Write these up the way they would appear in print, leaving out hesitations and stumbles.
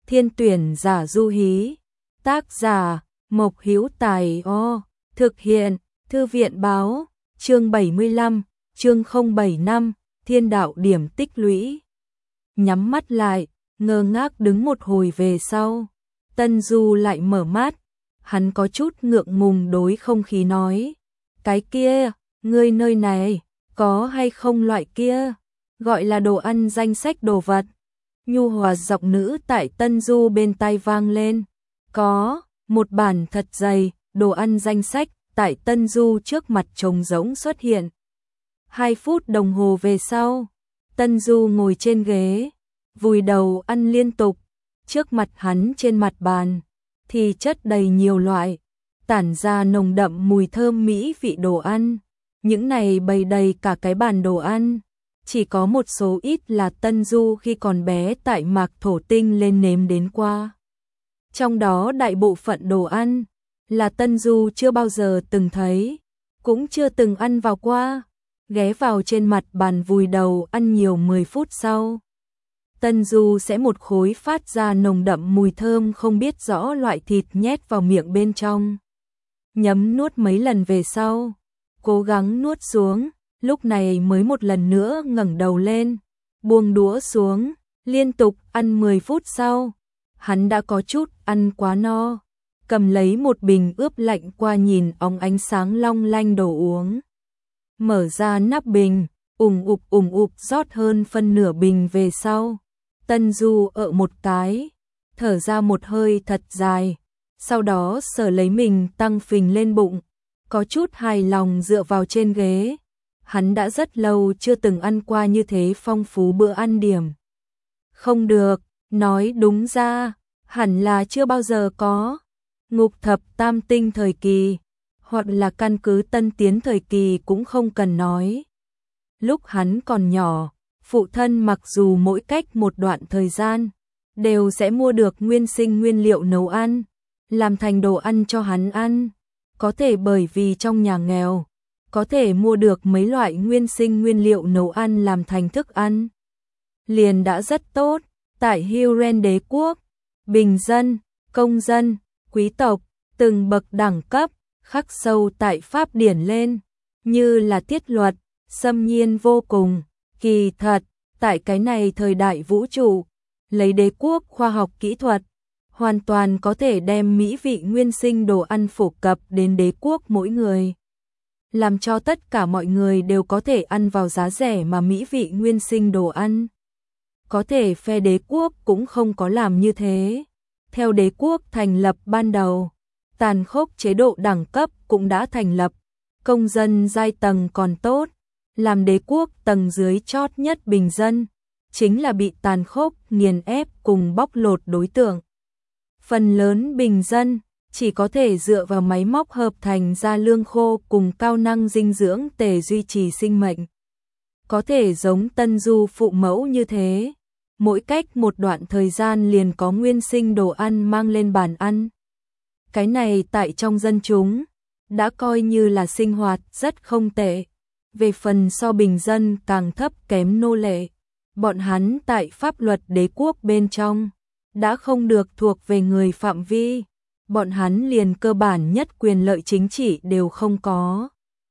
Thiên tuyển giả du hí. Tác giả Mộc Hữu Tài. Thực hiện Thư viện báo. Chương 75, chương 075, Thiên đạo điểm tích lũy. Nhắm mắt lại, ngơ ngác đứng một hồi về sau, Tân Du lại mở mắt, hắn có chút ngượng ngùng đối không khí nói, cái kia, ngươi nơi này, có hay không loại kia, gọi là đồ ăn danh sách đồ vật. Nhu hòa giọng nữ tại Tân Du bên tai vang lên, có, một bản thật dày, đồ ăn danh sách, tại Tân Du trước mặt trống rỗng xuất hiện. 2 phút đồng hồ về sau, Tân Du ngồi trên ghế, vùi đầu ăn liên tục, trước mặt hắn trên mặt bàn, thì chất đầy nhiều loại, tản ra nồng đậm mùi thơm mỹ vị đồ ăn, những này bày đầy cả cái bàn đồ ăn, chỉ có một số ít là Tân Du khi còn bé tại Mạc Thổ Tinh lên nếm đến qua. Trong đó đại bộ phận đồ ăn, là Tân Du chưa bao giờ từng thấy, cũng chưa từng ăn vào qua, ghé vào trên mặt bàn vùi đầu ăn nhiều 10 phút sau. Tân Du sẽ một khối phát ra nồng đậm mùi thơm không biết rõ loại thịt nhét vào miệng bên trong. Nhấm nuốt mấy lần về sau, cố gắng nuốt xuống, lúc này mới một lần nữa ngẩng đầu lên, buông đũa xuống, liên tục ăn 10 phút sau, hắn đã có chút ăn quá no, cầm lấy một bình ướp lạnh qua nhìn óng ánh sáng long lanh đồ uống. Mở ra nắp bình, ủng ục rót hơn phân nửa bình về sau. Tân Du ợ một cái, thở ra một hơi thật dài, sau đó sờ lấy mình tăng phình lên bụng, có chút hài lòng dựa vào trên ghế. Hắn đã rất lâu chưa từng ăn qua như thế phong phú bữa ăn điểm. Không được, nói đúng ra, hẳn là chưa bao giờ có. Ngục thập tam tinh thời kỳ, hoặc là căn cứ tân tiến thời kỳ cũng không cần nói. Lúc hắn còn nhỏ, phụ thân mặc dù mỗi cách một đoạn thời gian, đều sẽ mua được nguyên sinh nguyên liệu nấu ăn, làm thành đồ ăn cho hắn ăn. Có thể bởi vì trong nhà nghèo, có thể mua được mấy loại nguyên sinh nguyên liệu nấu ăn làm thành thức ăn. Liền đã rất tốt, tại Huren đế quốc, bình dân, công dân, quý tộc, từng bậc đẳng cấp, khắc sâu tại pháp điển lên, như là thiết luật, xâm nhiên vô cùng, kỳ thật, tại cái này thời đại vũ trụ, lấy đế quốc khoa học kỹ thuật, hoàn toàn có thể đem mỹ vị nguyên sinh đồ ăn phổ cập đến đế quốc mỗi người. Làm cho tất cả mọi người đều có thể ăn vào giá rẻ mà mỹ vị nguyên sinh đồ ăn. Có thể phe đế quốc cũng không có làm như thế. Theo đế quốc thành lập ban đầu, tàn khốc chế độ đẳng cấp cũng đã thành lập, công dân giai tầng còn tốt, làm đế quốc tầng dưới chót nhất bình dân, chính là bị tàn khốc nghiền ép cùng bóc lột đối tượng. Phần lớn bình dân chỉ có thể dựa vào máy móc hợp thành ra lương khô cùng cao năng dinh dưỡng để duy trì sinh mệnh. Có thể giống Tân Du phụ mẫu như thế, mỗi cách một đoạn thời gian liền có nguyên sinh đồ ăn mang lên bàn ăn. Cái này tại trong dân chúng, đã coi như là sinh hoạt rất không tệ. Về phần so bình dân càng thấp kém nô lệ, bọn hắn tại pháp luật đế quốc bên trong, đã không được thuộc về người phạm vi. Bọn hắn liền cơ bản nhất quyền lợi chính trị đều không có.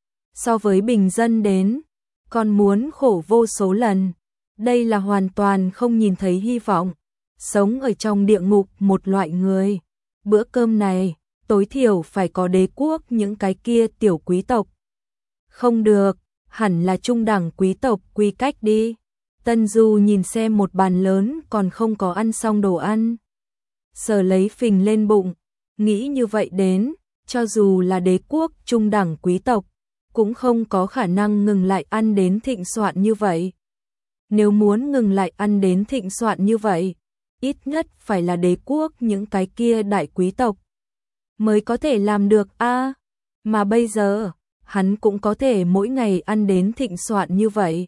So với bình dân đến, còn muốn khổ vô số lần. Đây là hoàn toàn không nhìn thấy hy vọng. Sống ở trong địa ngục một loại người. Bữa cơm này, tối thiểu phải có đế quốc những cái kia tiểu quý tộc. Không được, hẳn là trung đẳng quý tộc quy cách đi. Tân Du nhìn xem một bàn lớn còn không có ăn xong đồ ăn. Sờ lấy phình lên bụng. Nghĩ như vậy đến, cho dù là đế quốc trung đẳng quý tộc, cũng không có khả năng ngừng lại ăn đến thịnh soạn như vậy. Nếu muốn ngừng lại ăn đến thịnh soạn như vậy, ít nhất phải là đế quốc những cái kia đại quý tộc mới có thể làm được a. Mà bây giờ, hắn cũng có thể mỗi ngày ăn đến thịnh soạn như vậy.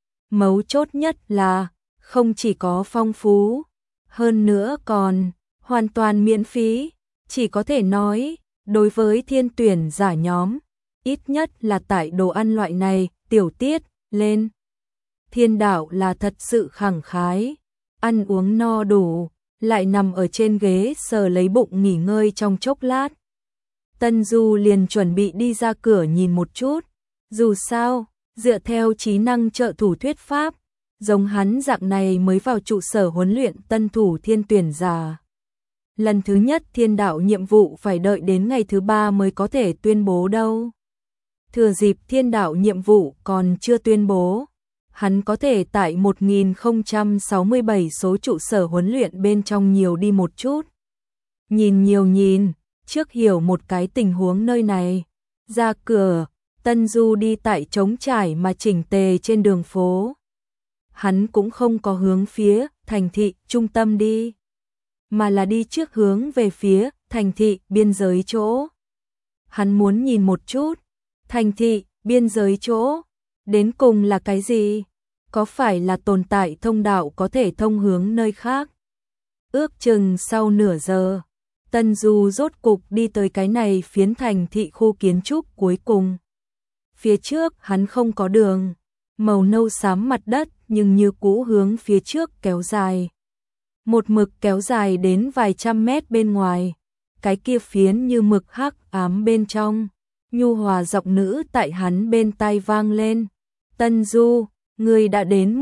Mấu chốt nhất là, không chỉ có phong phú, hơn nữa còn hoàn toàn miễn phí. Chỉ có thể nói, đối với thiên tuyển giả nhóm, ít nhất là tại đồ ăn loại này, tiểu tiết, lên. Thiên đạo là thật sự khẳng khái, ăn uống no đủ, lại nằm ở trên ghế sờ lấy bụng nghỉ ngơi trong chốc lát. Tân Du liền chuẩn bị đi ra cửa nhìn một chút, dù sao, dựa theo trí năng trợ thủ thuyết pháp, giống hắn dạng này mới vào trụ sở huấn luyện tân thủ thiên tuyển giả. Lần thứ nhất thiên đạo nhiệm vụ phải đợi đến ngày thứ 3 mới có thể tuyên bố đâu. Thừa dịp thiên đạo nhiệm vụ còn chưa tuyên bố, hắn có thể tại 1067 số trụ sở huấn luyện bên trong nhiều đi một chút. Nhìn nhiều nhìn, trước hiểu một cái tình huống nơi này. Ra cửa, Tân Du đi tại trống trải mà chỉnh tề trên đường phố. Hắn cũng không có hướng phía thành thị trung tâm đi, mà là đi trước hướng về phía thành thị biên giới chỗ. Hắn muốn nhìn một chút, thành thị biên giới chỗ, đến cùng là cái gì? Có phải là tồn tại thông đạo có thể thông hướng nơi khác? Ước chừng sau nửa giờ, Tân Du rốt cục đi tới cái này phiến thành thị khu kiến trúc cuối cùng. Phía trước hắn không có đường, màu nâu xám mặt đất nhưng như cũ hướng phía trước kéo dài. Một mực kéo dài đến vài trăm mét bên ngoài, cái kia phiến như mực hắc ám bên trong, nhu hòa giọng nữ tại hắn bên tai vang lên. Tân Du, ngươi đã đến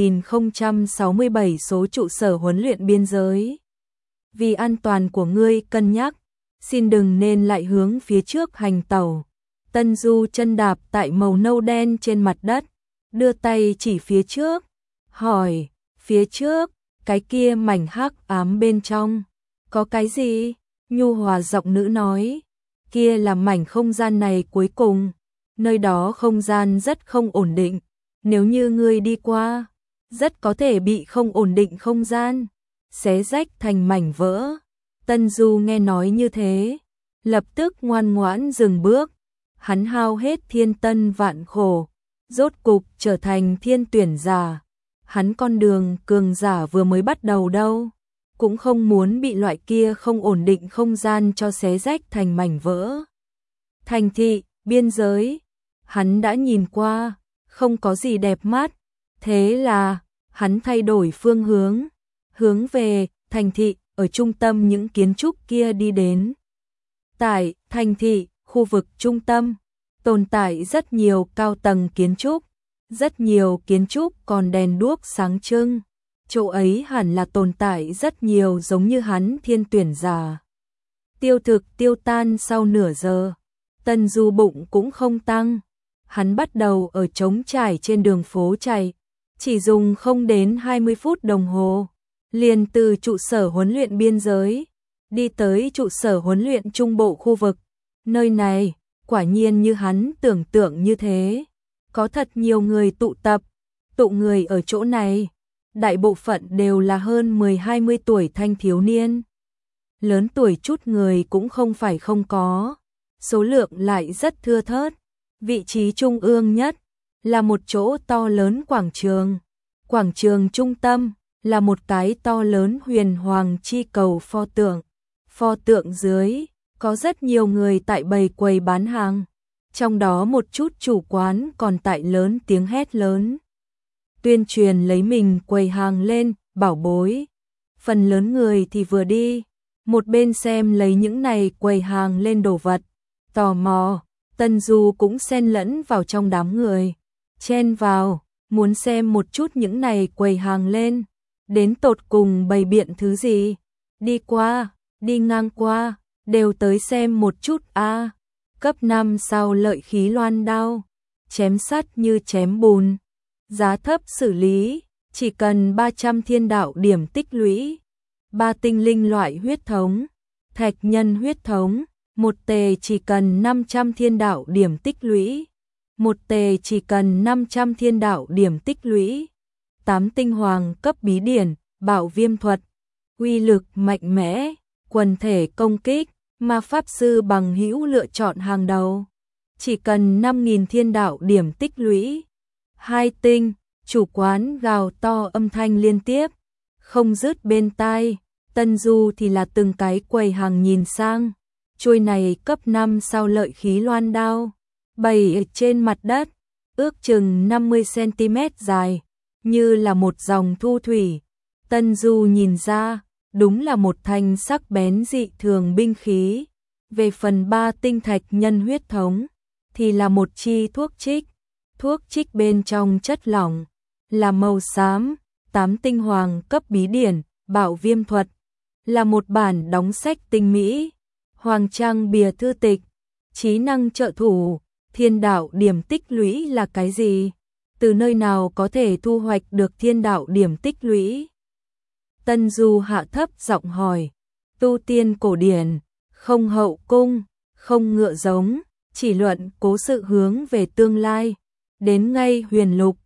1067 số trụ sở huấn luyện biên giới. Vì an toàn của ngươi cân nhắc, xin đừng nên lại hướng phía trước hành tẩu. Tân Du chân đạp tại màu nâu đen trên mặt đất, đưa tay chỉ phía trước, hỏi, phía trước, cái kia mảnh hắc ám bên trong, có cái gì? Nhu hòa giọng nữ nói, kia là mảnh không gian này cuối cùng, nơi đó không gian rất không ổn định, nếu như ngươi đi qua, rất có thể bị không ổn định không gian xé rách thành mảnh vỡ. Tân Du nghe nói như thế, lập tức ngoan ngoãn dừng bước. Hắn hao hết thiên tân vạn khổ, rốt cục trở thành thiên tuyển giả. Hắn con đường cường giả vừa mới bắt đầu đâu, cũng không muốn bị loại kia không ổn định không gian cho xé rách thành mảnh vỡ. Thành thị, biên giới, hắn đã nhìn qua, không có gì đẹp mắt, thế là hắn thay đổi phương hướng về thành thị, ở trung tâm những kiến trúc kia đi đến. Tại thành thị, khu vực trung tâm, tồn tại rất nhiều cao tầng kiến trúc, rất nhiều kiến trúc còn đèn đuốc sáng trưng. Chỗ ấy hẳn là tồn tại rất nhiều giống như hắn thiên tuyển giả. Tiêu thực tiêu tan sau nửa giờ, Tân Du bụng cũng không tăng. Hắn bắt đầu ở trống trải trên đường phố chạy, chỉ dùng không đến 20 phút đồng hồ, liền từ trụ sở huấn luyện biên giới đi tới trụ sở huấn luyện trung bộ khu vực. Nơi này, quả nhiên như hắn tưởng tượng như thế, có thật nhiều người tụ tập, tụ người ở chỗ này, đại bộ phận đều là hơn 10-20 tuổi thanh thiếu niên. Lớn tuổi chút người cũng không phải không có, số lượng lại rất thưa thớt. Vị trí trung ương nhất là một chỗ to lớn quảng trường trung tâm là một cái to lớn huyền hoàng chi cầu pho tượng dưới có rất nhiều người tại bày quầy bán hàng, trong đó một chút chủ quán còn tại lớn tiếng hét lớn, tuyên truyền lấy mình quầy hàng lên, bảo bối. Phần lớn người thì vừa đi, một bên xem lấy những này quầy hàng lên đồ vật, tò mò. Tân Du cũng xen lẫn vào trong đám người, chen vào, muốn xem một chút những này quầy hàng lên, đến tột cùng bày biện thứ gì. Đi qua, đi ngang qua, đều tới xem một chút a. Cấp 5 sao lợi khí loan đao, chém sắt như chém bùn, giá thấp xử lý, chỉ cần 300 thiên đạo điểm tích lũy, 3 tinh linh loại huyết thống, thạch nhân huyết thống. Một tề chỉ cần 500 thiên đạo điểm tích lũy. Một tề chỉ cần 500 thiên đạo điểm tích lũy. 8 tinh hoàng cấp bí điển, bảo viêm thuật, uy lực mạnh mẽ, quần thể công kích, ma pháp sư bằng hữu lựa chọn hàng đầu. Chỉ cần 5.000 thiên đạo điểm tích lũy. 2 tinh, chủ quán gào to âm thanh liên tiếp, không dứt bên tai. Tân Du thì là từng cái quầy hàng nhìn sang. Chuôi này cấp 5 sao lợi khí loan đao, bày trên mặt đất, ước chừng 50 cm dài, như là một dòng thu thủy. Tân Du nhìn ra, đúng là một thanh sắc bén dị thường binh khí. Về phần 3 tinh thạch nhân huyết thống, thì là một chi thuốc trích bên trong chất lỏng, là màu xám, 8 tinh hoàng cấp bí điển, bạo viêm thuật, là một bản đóng sách tinh mỹ, hoàng trang bìa thư tịch, trí năng trợ thủ, thiên đạo điểm tích lũy là cái gì? Từ nơi nào có thể thu hoạch được thiên đạo điểm tích lũy? Tân Du hạ thấp giọng hỏi, tu tiên cổ điển, không hậu cung, không ngựa giống, chỉ luận cố sự hướng về tương lai, đến ngay huyền lục,